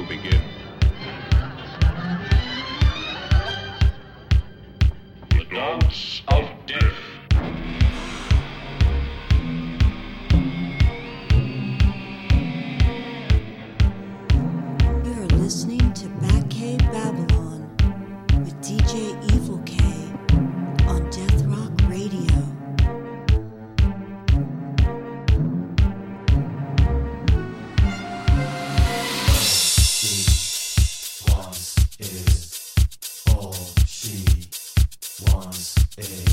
to begin. The dogs of death. You're listening to Batcave Babylon with DJ Evil K on Death Rock Radio. All she wants is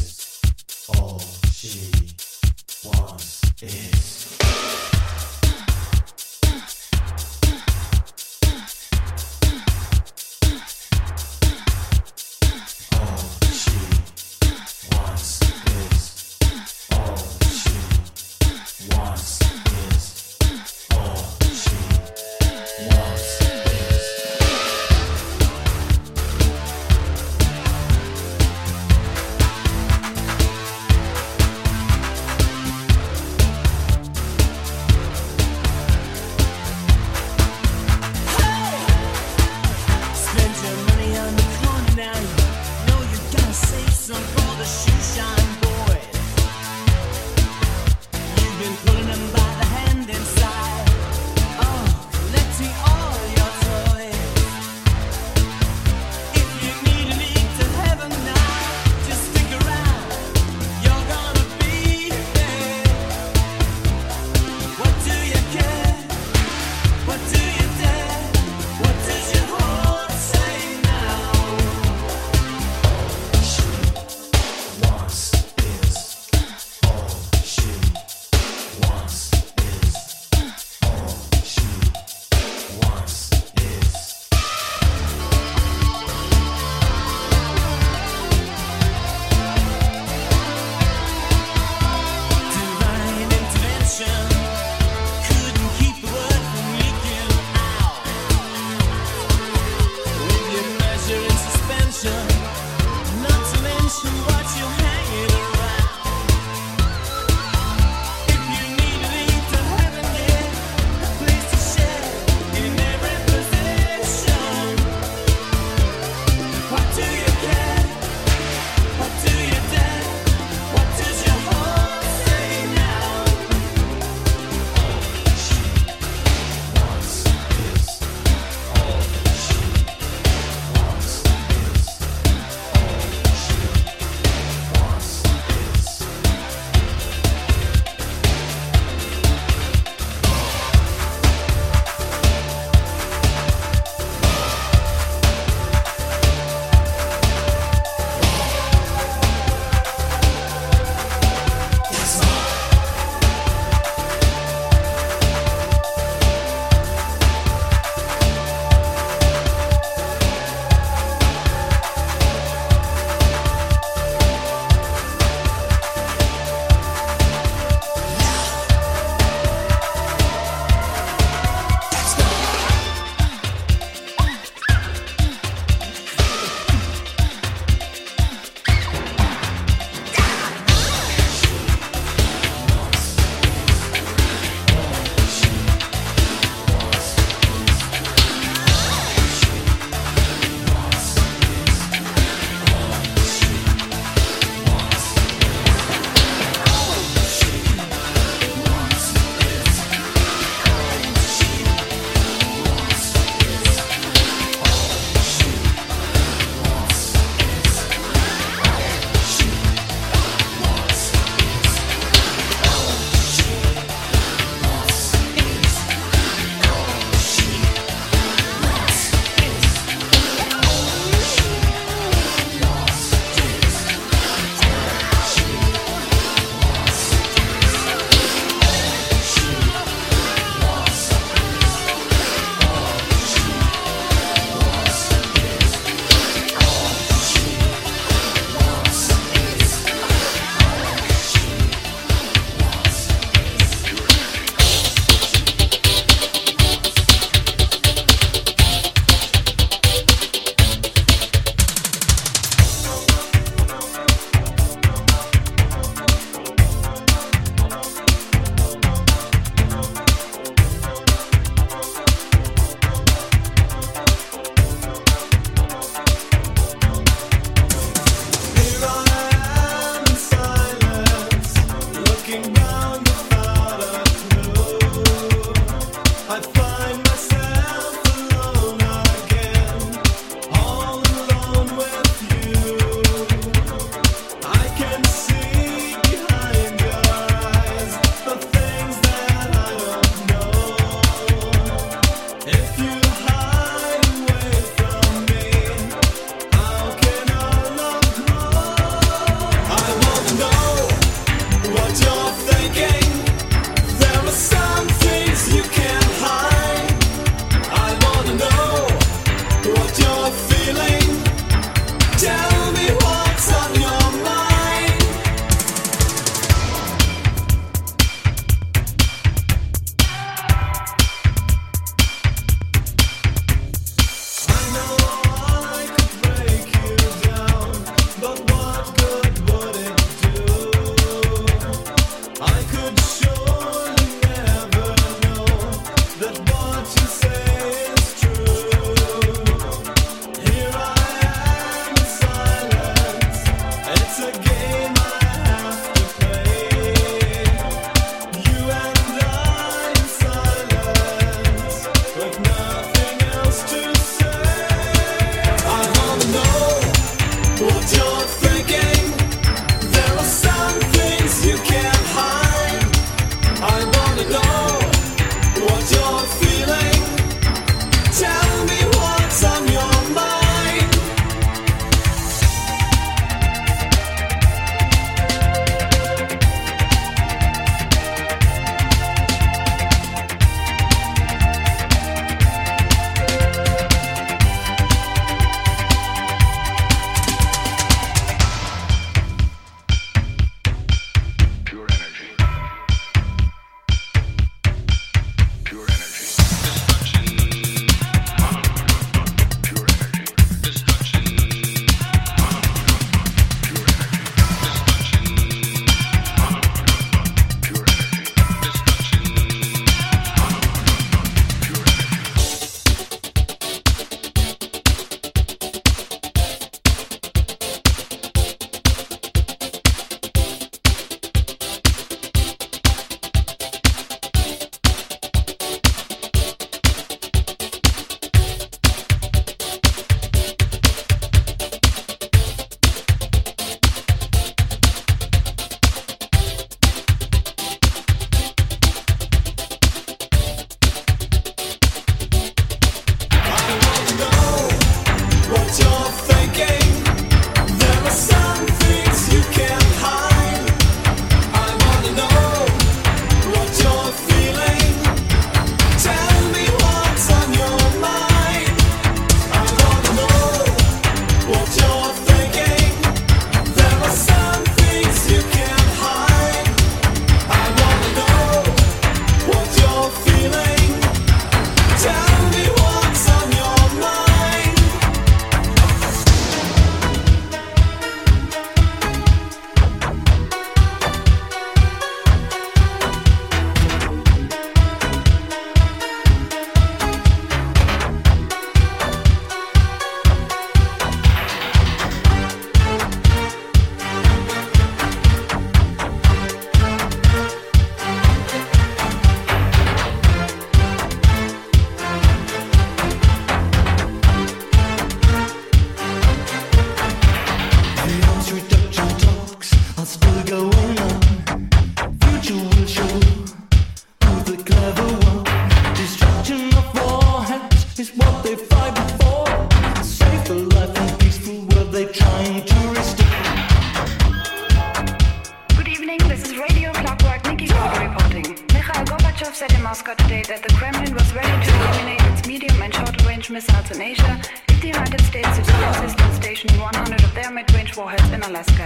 that the Kremlin was ready to eliminate its medium and short-range missiles in Asia if the United States did not insist on stationing 100 of their mid-range warheads in Alaska.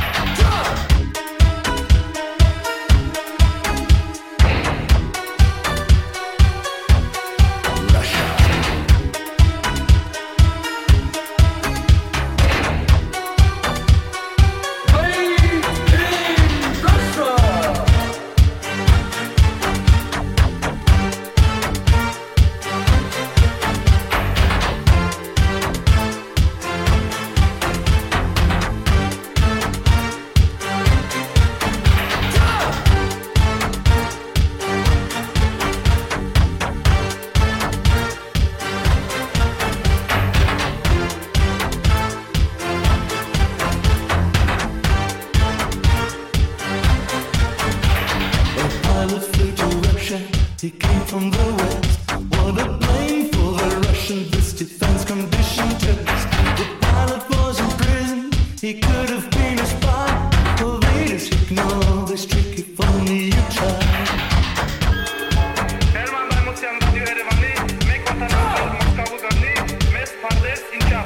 He came from the west. What a plane for the Russian this defense condition test. The pilot was in prison. He could have been a spy. Oh, they just ignore this trick if only you try. Herman ben Musyam Radio Erevani, Mek Vatandaş Moskova Gani, Mes Pardes İnkar.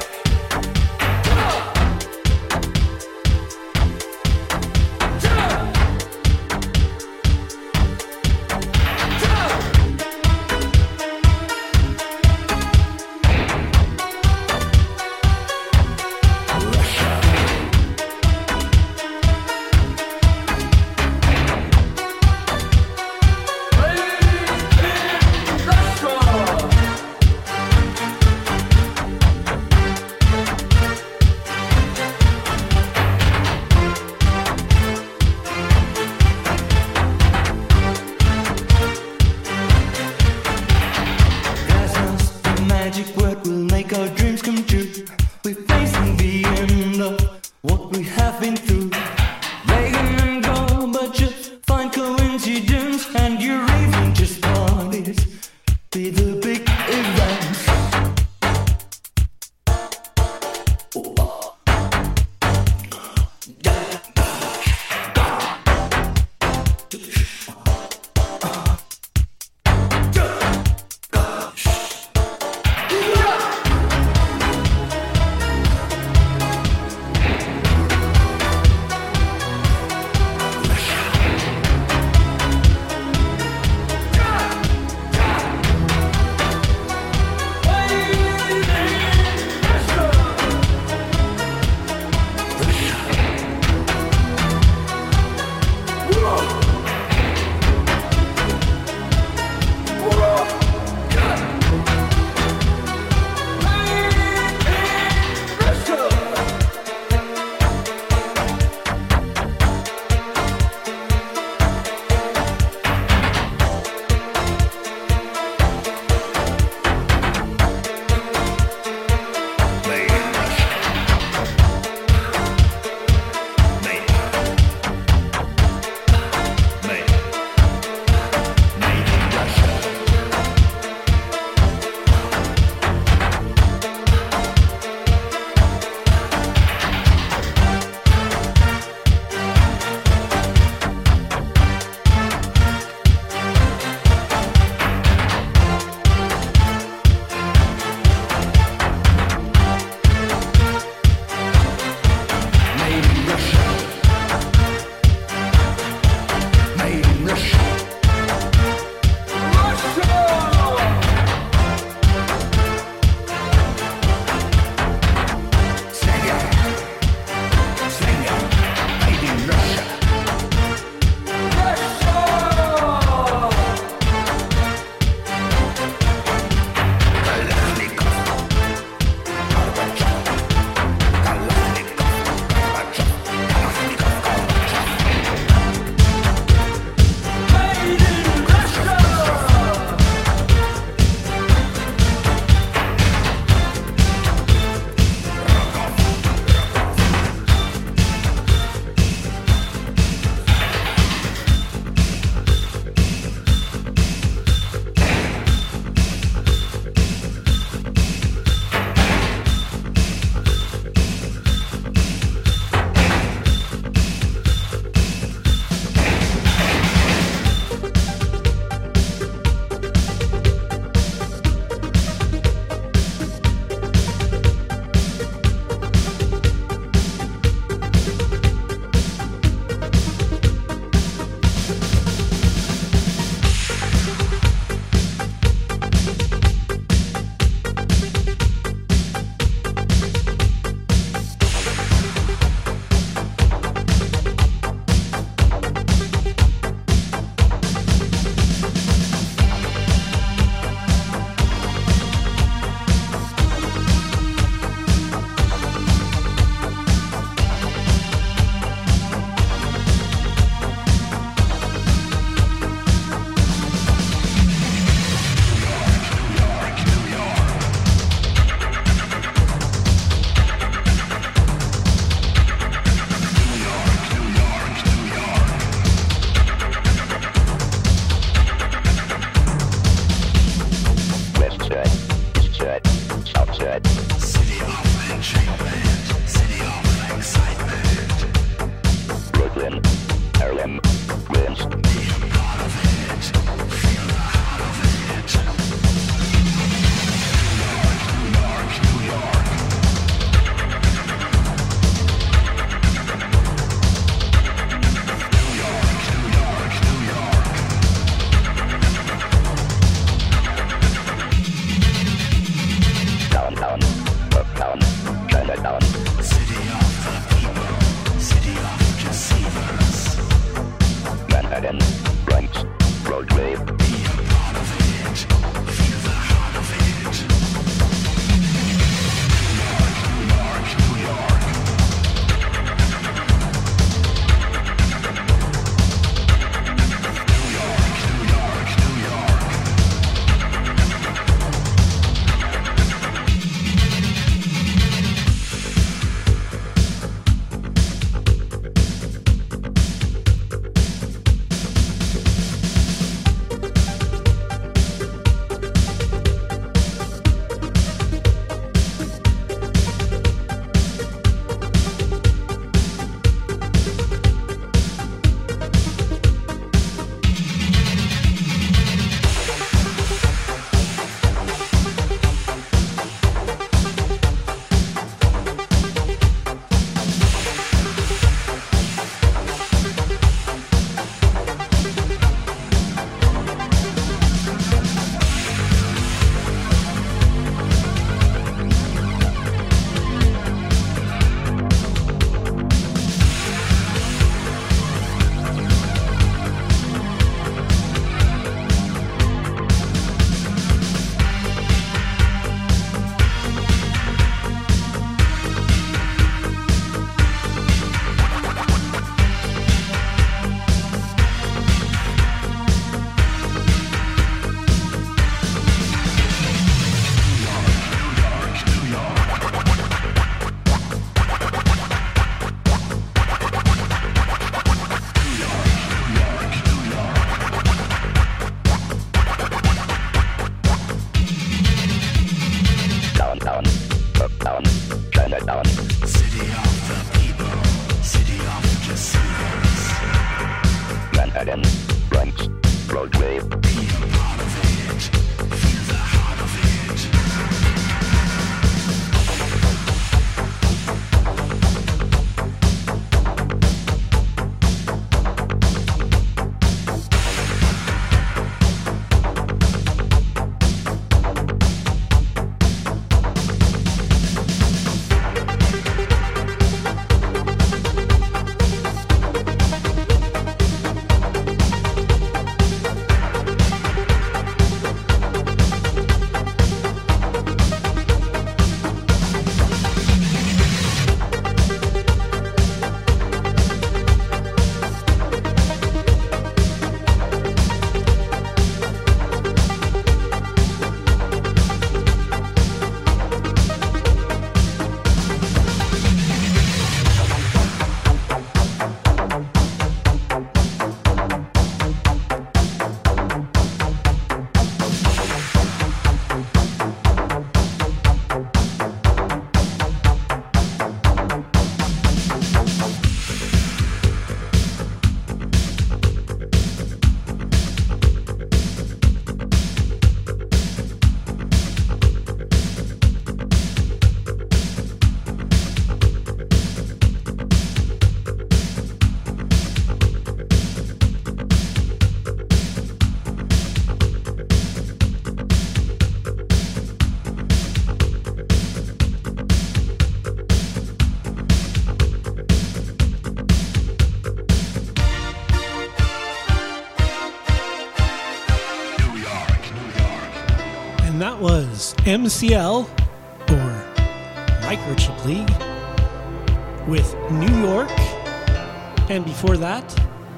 And that was MCL, or Microchip League, with New York. And before that,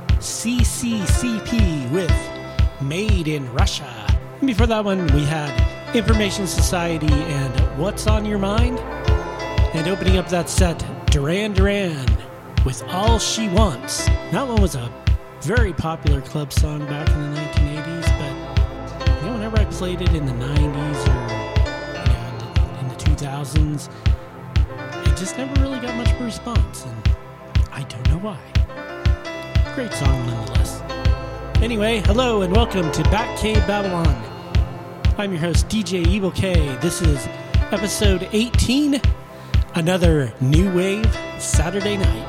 CCCP with Made in Russia. And before that one, we had Information Society and What's on Your Mind? And opening up that set, Duran Duran with All She Wants. That one was a very popular club song back in the 1980s, but whenever I played it in the 90s or in the 2000s, it just never really got much of a response, and I don't know why. Great song nonetheless. Anyway, hello and welcome to Batcave Babylon. I'm your host, DJ Evil K. This is episode 18, another New Wave Saturday night.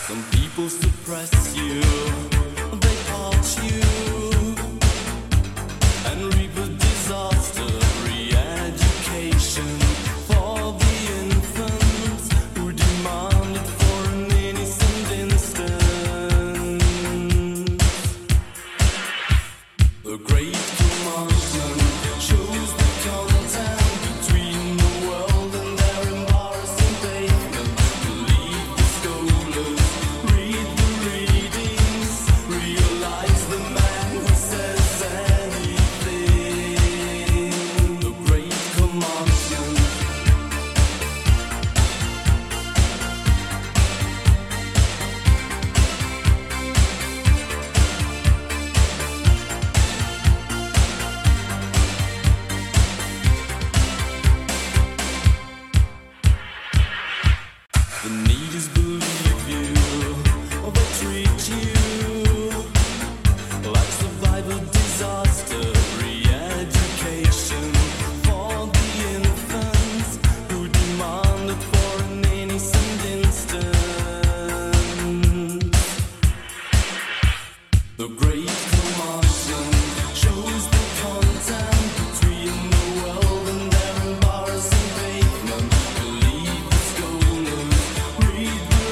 Some people suppress you, they part you, and reap a disaster. Re-education for the infants who demand it for an innocent instant. The great commandment shows the content between the world and their embarrassing pavement. Believe the scholars, read the readings, realize the man who says anything. The great commandment. The need is believe you, or they treat you like survival disaster. Re-education for the infants who demand it for an innocent instant. The great commandment shows the content between the world and their embarrassing pavement. Believe the scholars, read the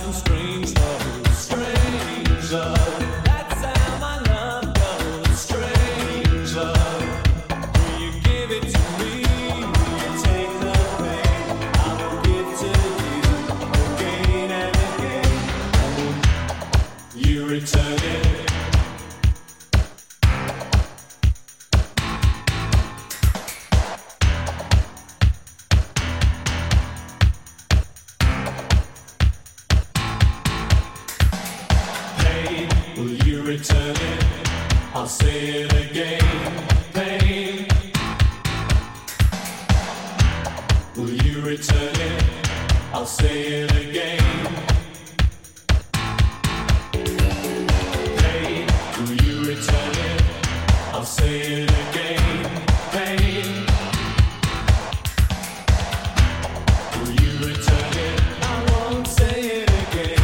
some strange love, strange love. That's how my love goes, strange love. Will you give it to me? Will you take the pain? I will give to you again and again. You return it. Return it, I'll say it again. Pain, will you return it? I'll say it again. Pain, will you return it? I'll say it again. Pain, will you return it? I won't say it again.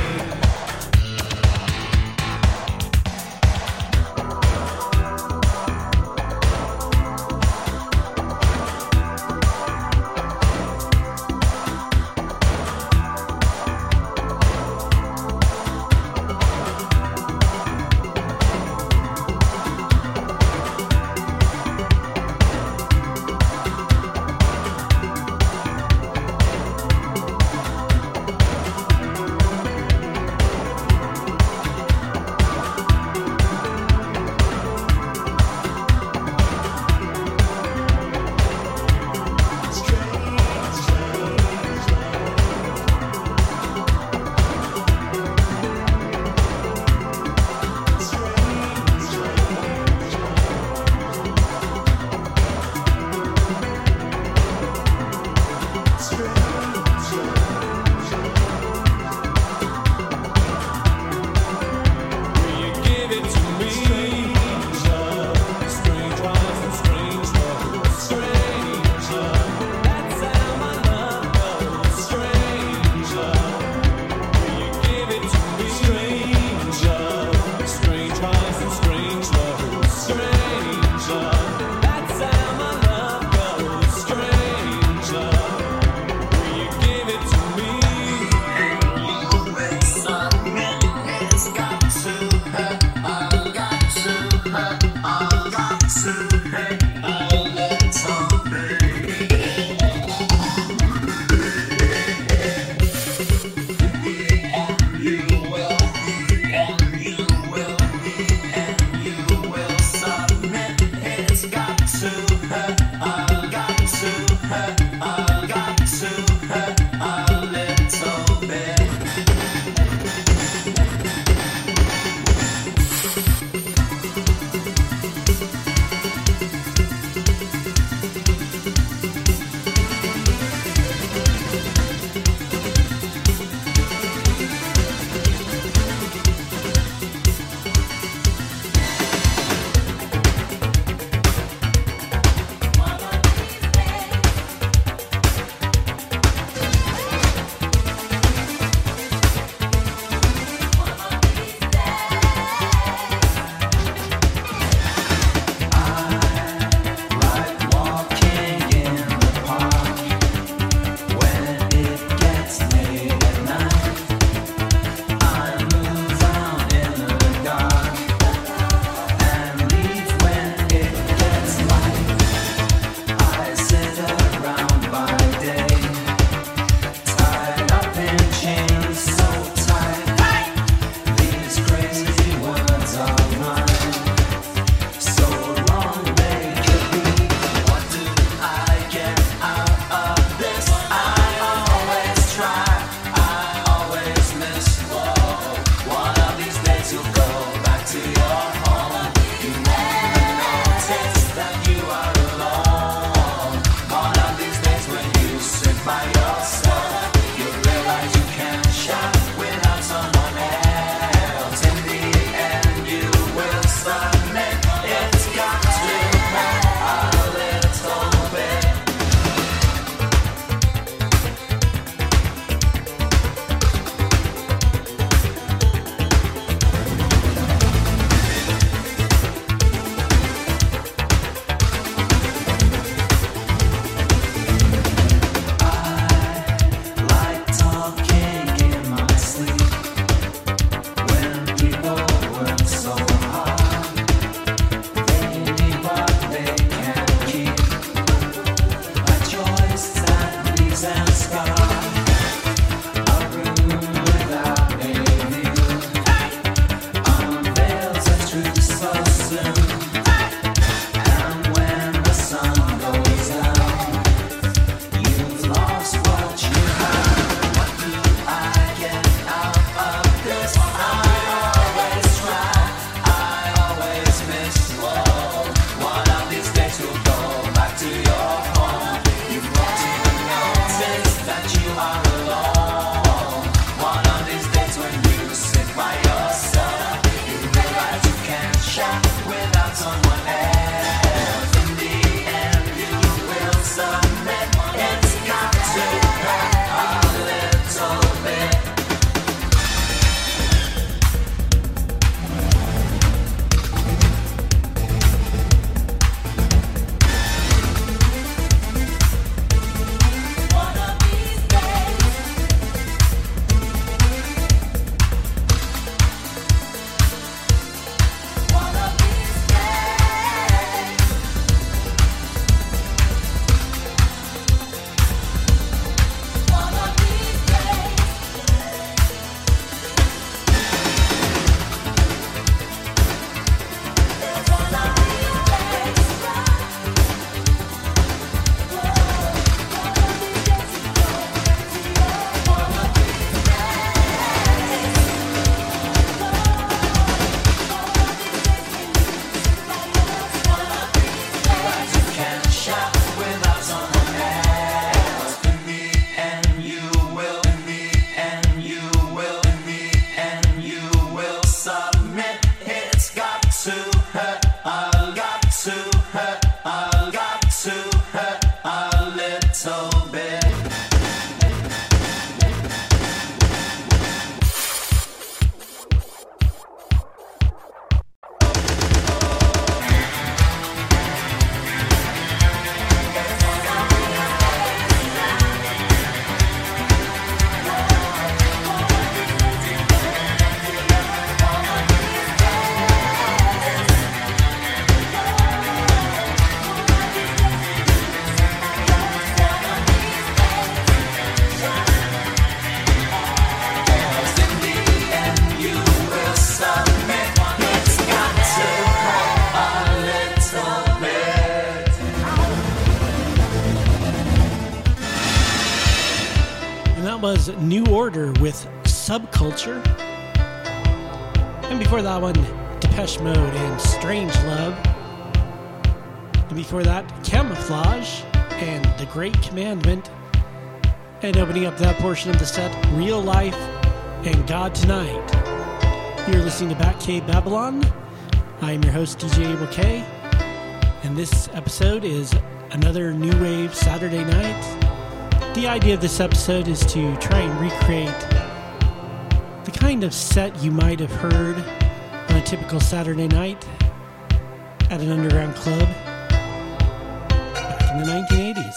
was New Order with Subculture. And before that one, Depeche Mode and Strange Love. And before that, Camouflage and The Great Commandment. And opening up that portion of the set, Real Life and God Tonight. You're listening to Batcave Babylon. I am your host, DJ Abel K. And this episode is another New Wave Saturday night. The idea of this episode is to try and recreate the kind of set you might have heard on a typical Saturday night at an underground club back in the 1980s.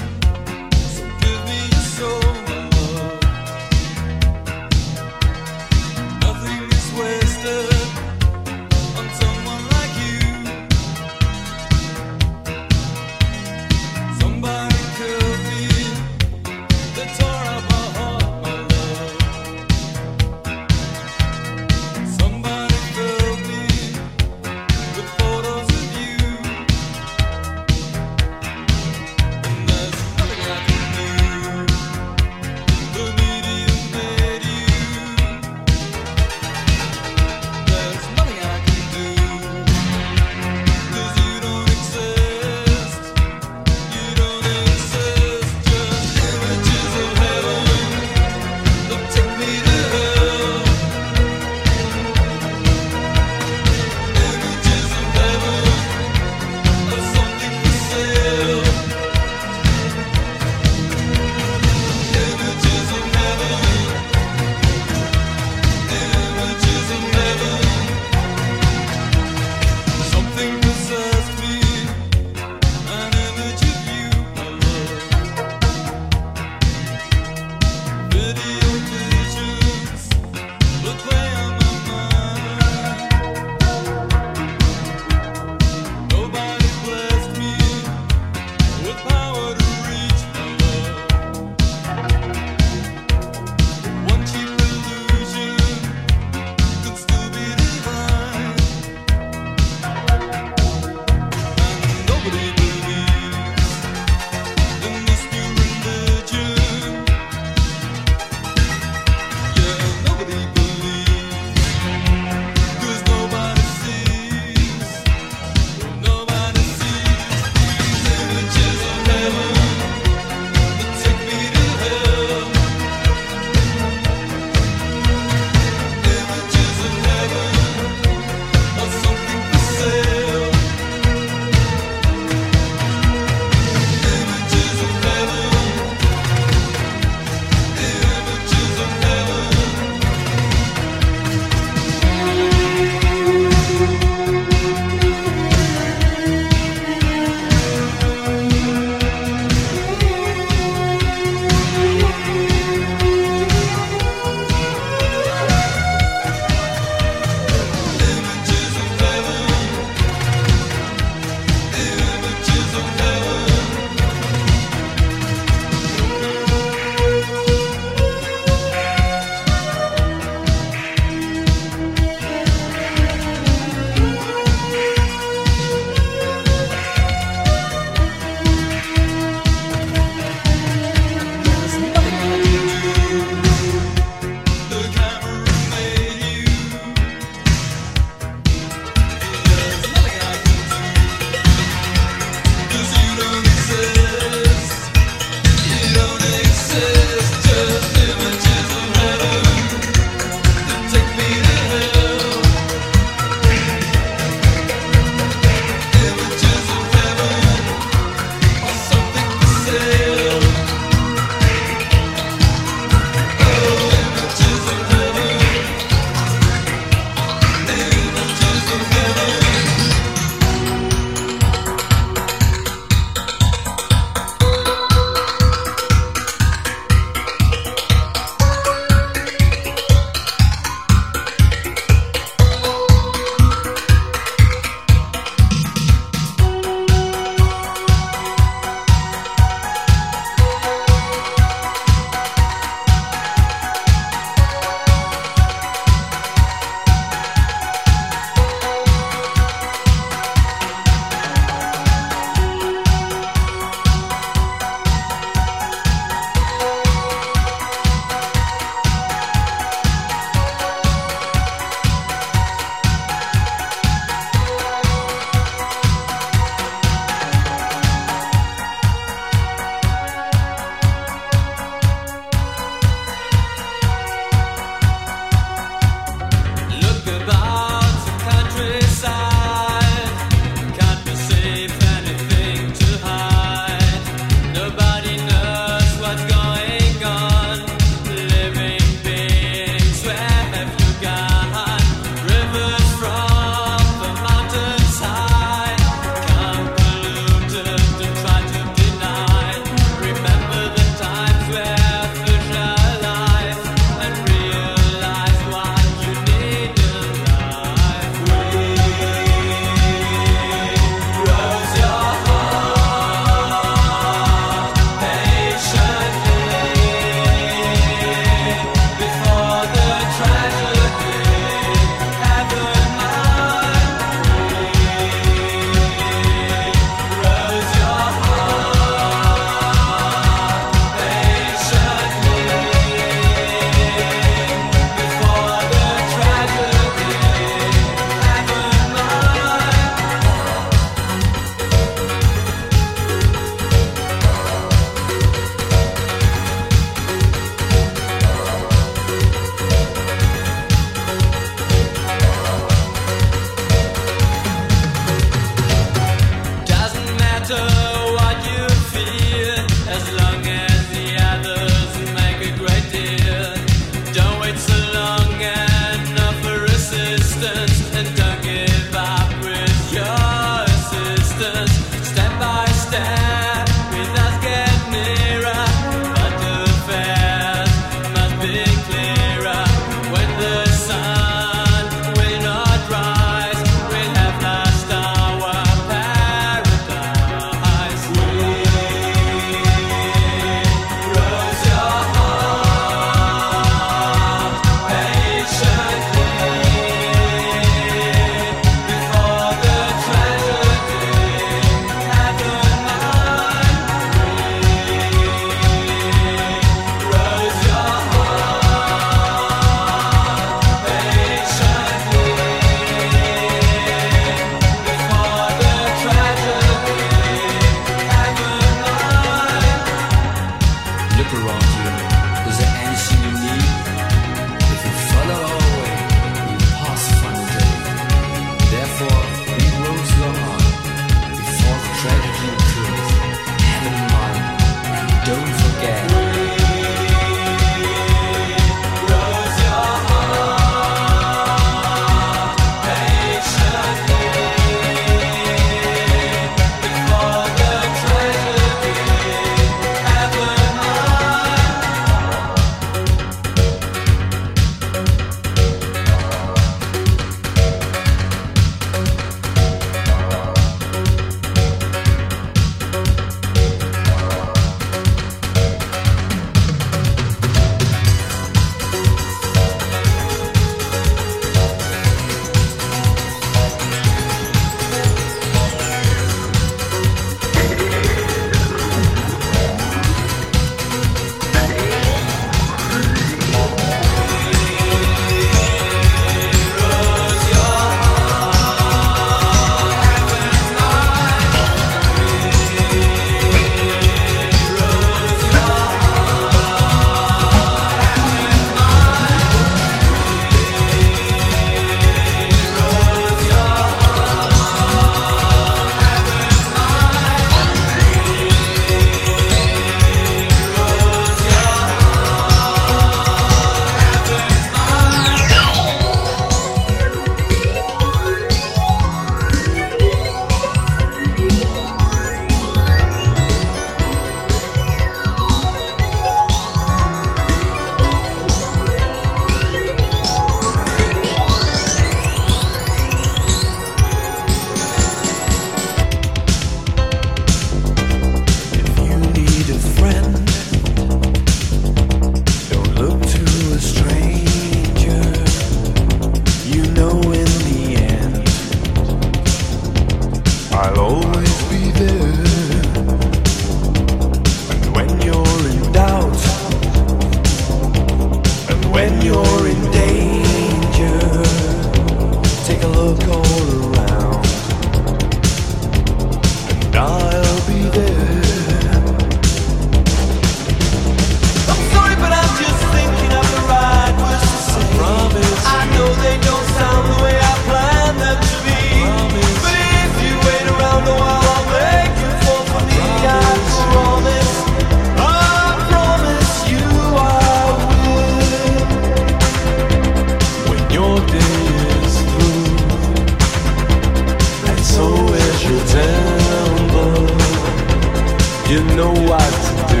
you know what to do.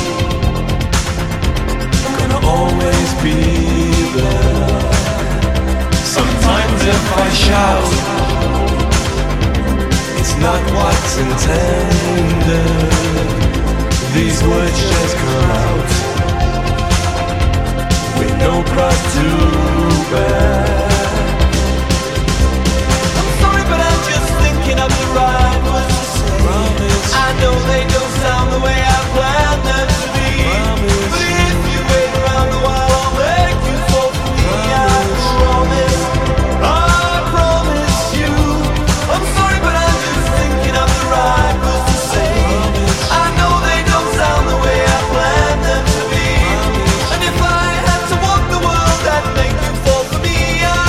Gonna always be there. Sometimes if I shout, it's not what's intended. These words just come out with no cross to bear. I'm sorry, but I'm just thinking of the right words to say. Promise. I know they don't sound the way I planned them to be. Promise. But if you wait around a while, I'll make you fall for me. Promise. I promise you. I'm sorry, but I'm just thinking of the right words to say. Promise. I know they don't sound the way I planned them to be. Promise. And if I had to walk the world, I'd make you fall for me.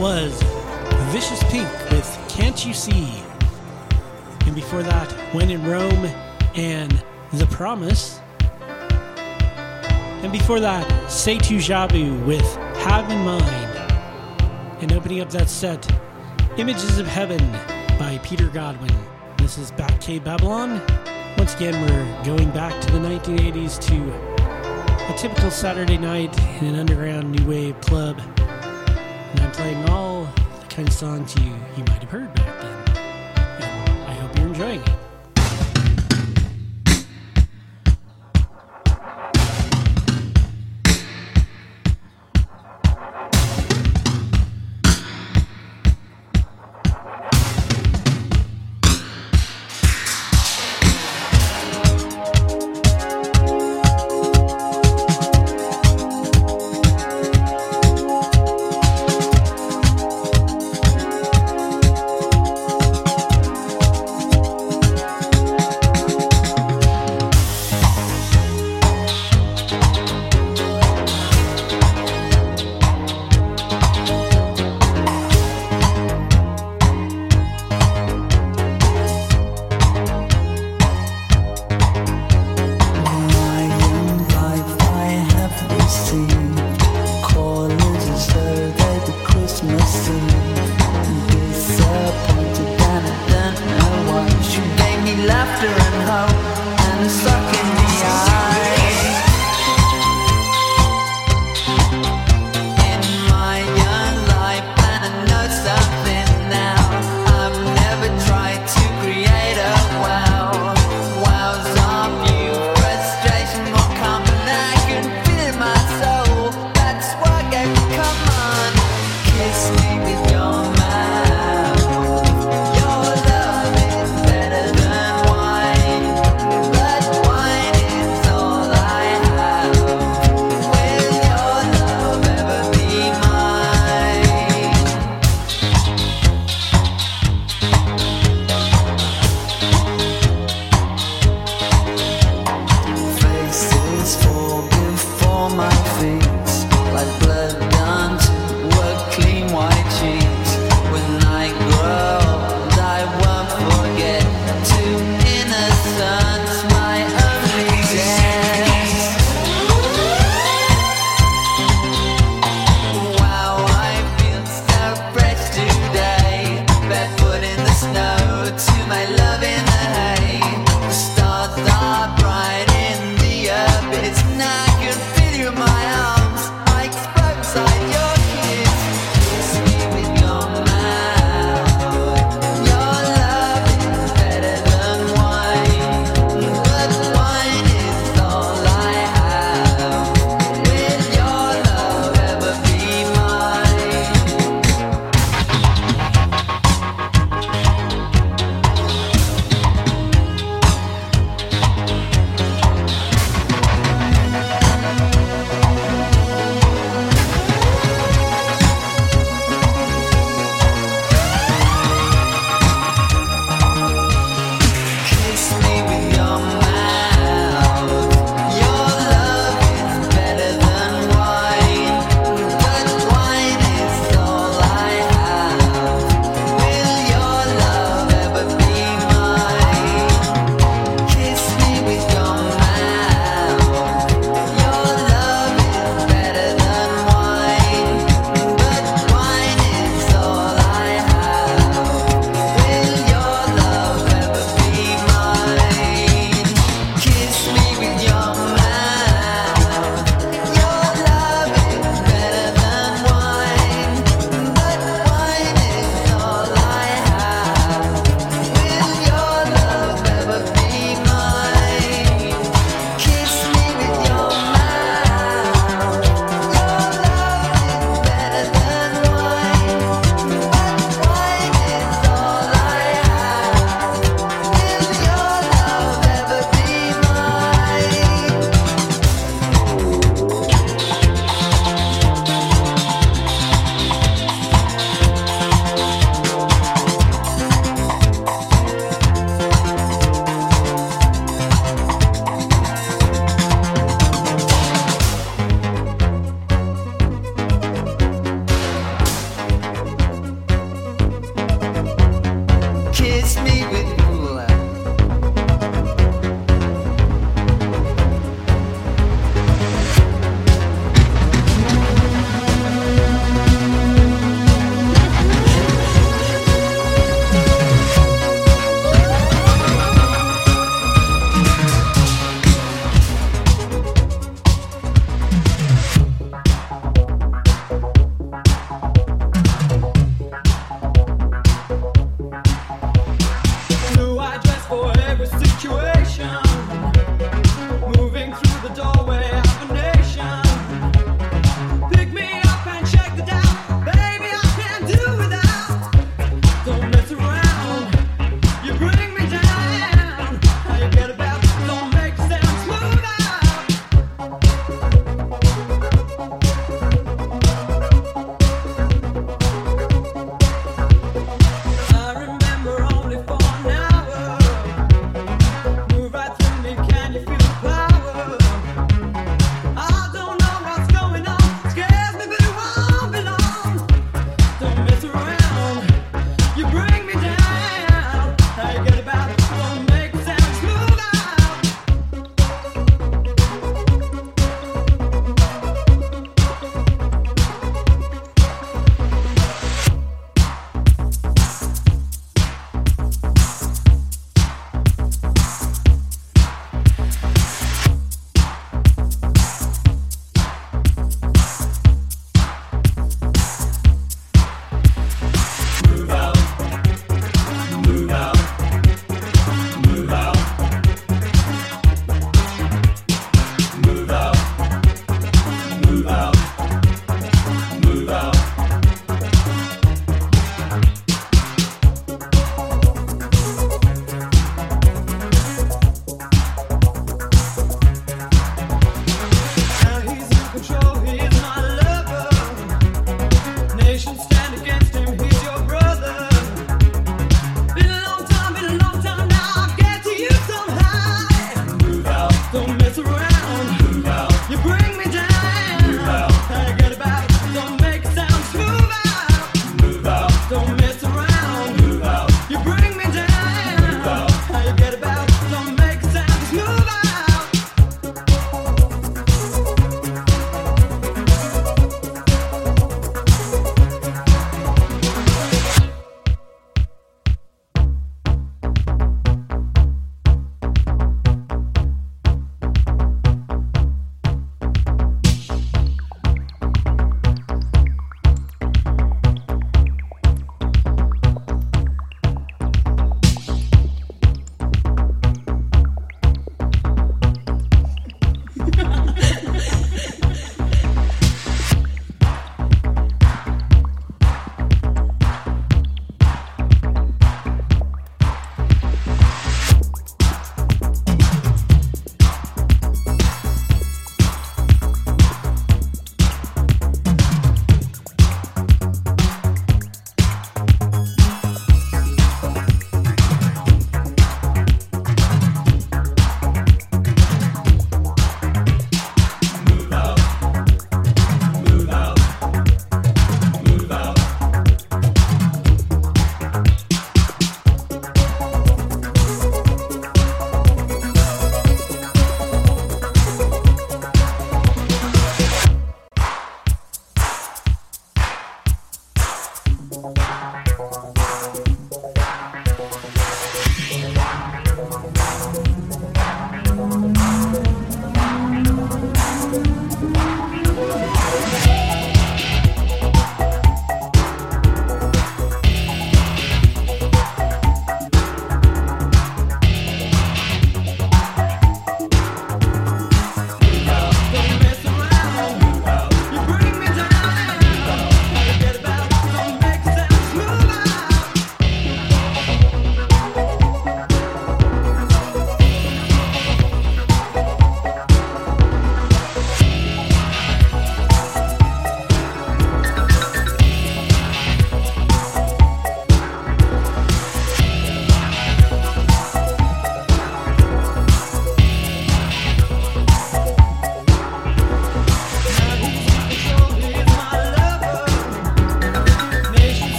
was Vicious Pink with Can't You See? And before that, When in Rome and The Promise. And before that, Setu Jabu with Have in Mind. And opening up that set, Images of Heaven by Peter Godwin. This is Batcave Babylon. Once again, we're going back to the 1980s to a typical Saturday night in an underground new wave club. And I'm playing all the kind of songs you might have heard back then. And I hope you're enjoying it. Stars are bright in the abyss, and I can feel you in my arms.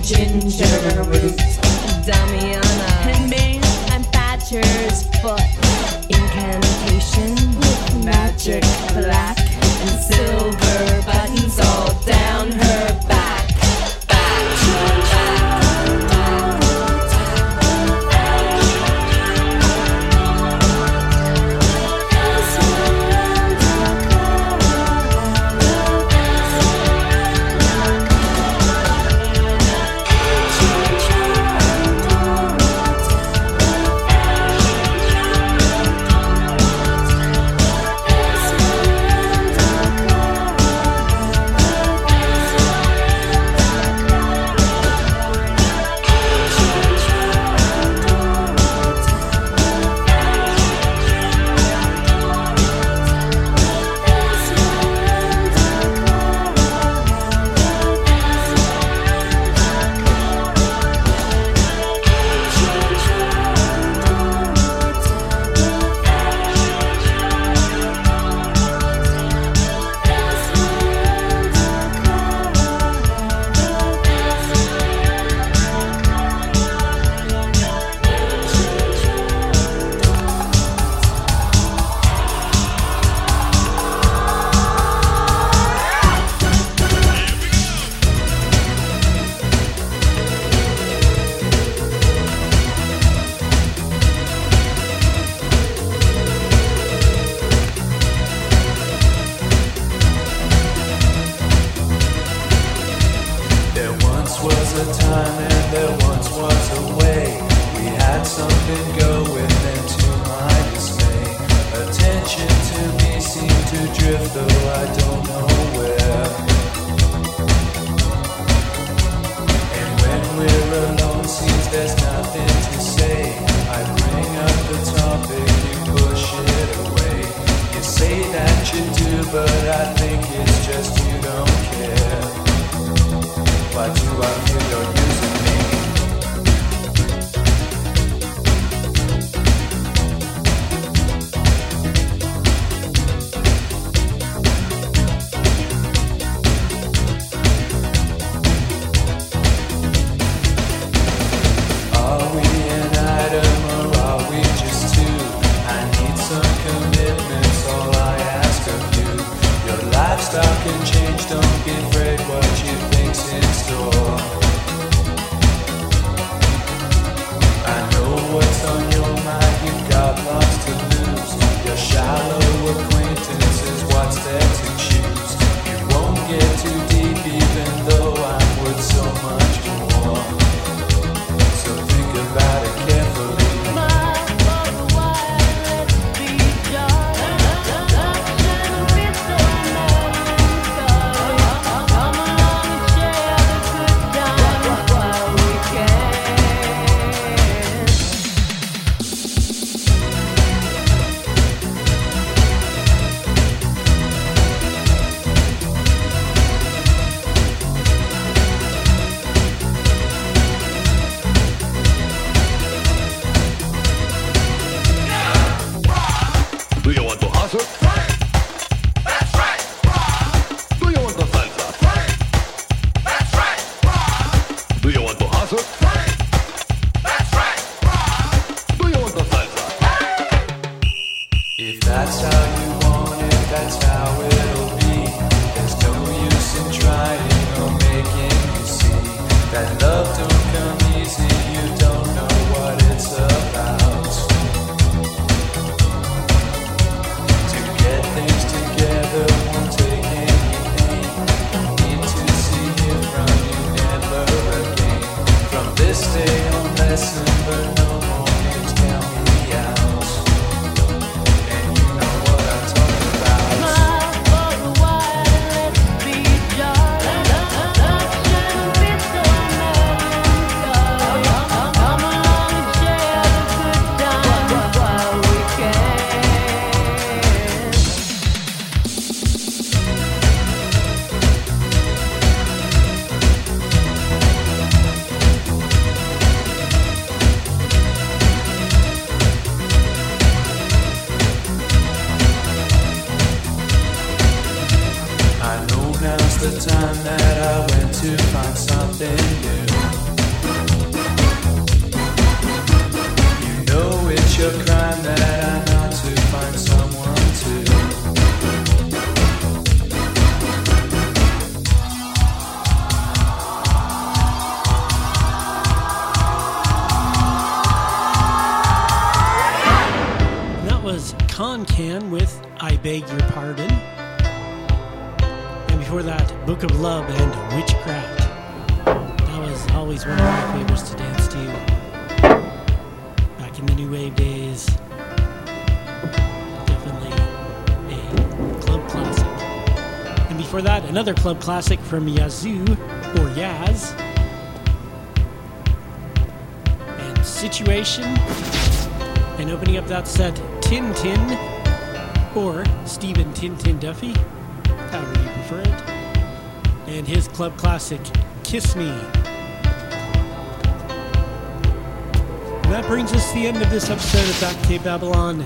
ginger root, Damiana, and me, I'm Thatcher's foot. Incantation with magic black and silver buttons all down her back. was the time that I went to find something new. You know it's your crime that I'm out to find someone to. That was Con-Can with I Beg Your Pardon. And before that, Book of Love and Witchcraft. That was always one of my favorites to dance to. Back in the New Wave days. Definitely a club classic. And before that, another club classic from Yazoo, or Yaz. And Situation. And opening up that set, Tintin, or Stephen Tintin Duffy, however you prefer it, and his club classic, Kiss Me. And that brings us to the end of this episode of Back Cape Babylon.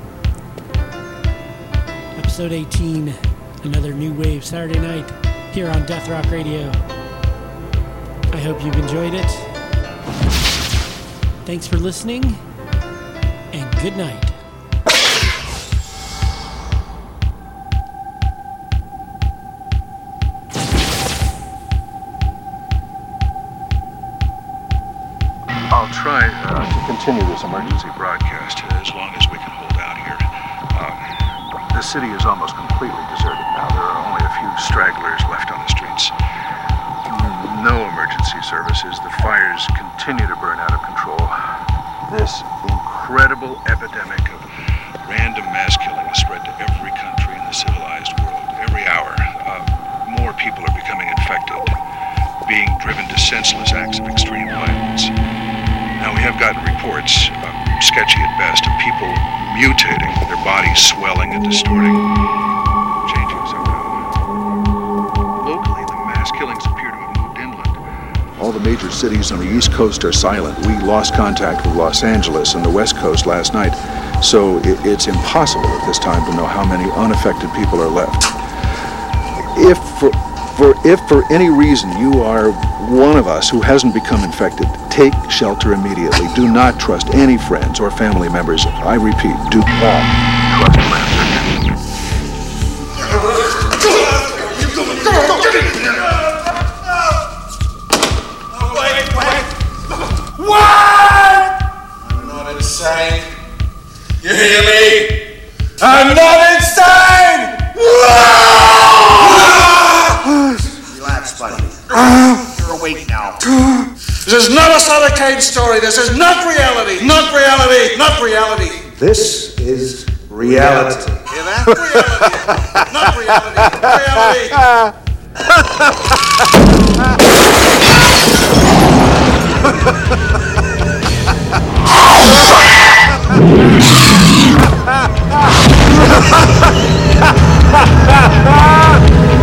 Episode 18, another New Wave Saturday night here on Death Rock Radio. I hope you've enjoyed it. Thanks for listening, and good night. I'll try to continue this emergency broadcast as long as we can hold out here. The city is almost completely deserted now. There are only a few stragglers left on the streets. No emergency services. The fires continue to burn out of control. This incredible epidemic of random mass killing has spread to every country in the civilized world. Every hour, more people are becoming infected, being driven to senseless acts of extreme violence. Now, we have gotten reports, sketchy at best, of people mutating, their bodies swelling and distorting, changing somehow. Locally, the mass killings appear to have moved inland. All the major cities on the East Coast are silent. We lost contact with Los Angeles and the West Coast last night, so it's impossible at this time to know how many unaffected people are left. If for any reason you are one of us who hasn't become infected, take shelter immediately. Do not trust any friends or family members. I repeat, do not trust friends. What? I'm not insane. You hear me? I'm not insane! Relax, buddy. You're awake now. This is not a Sutter Kane story. This is not reality. Not reality. Not reality. This is reality. Hear that? Reality. Not reality. Reality.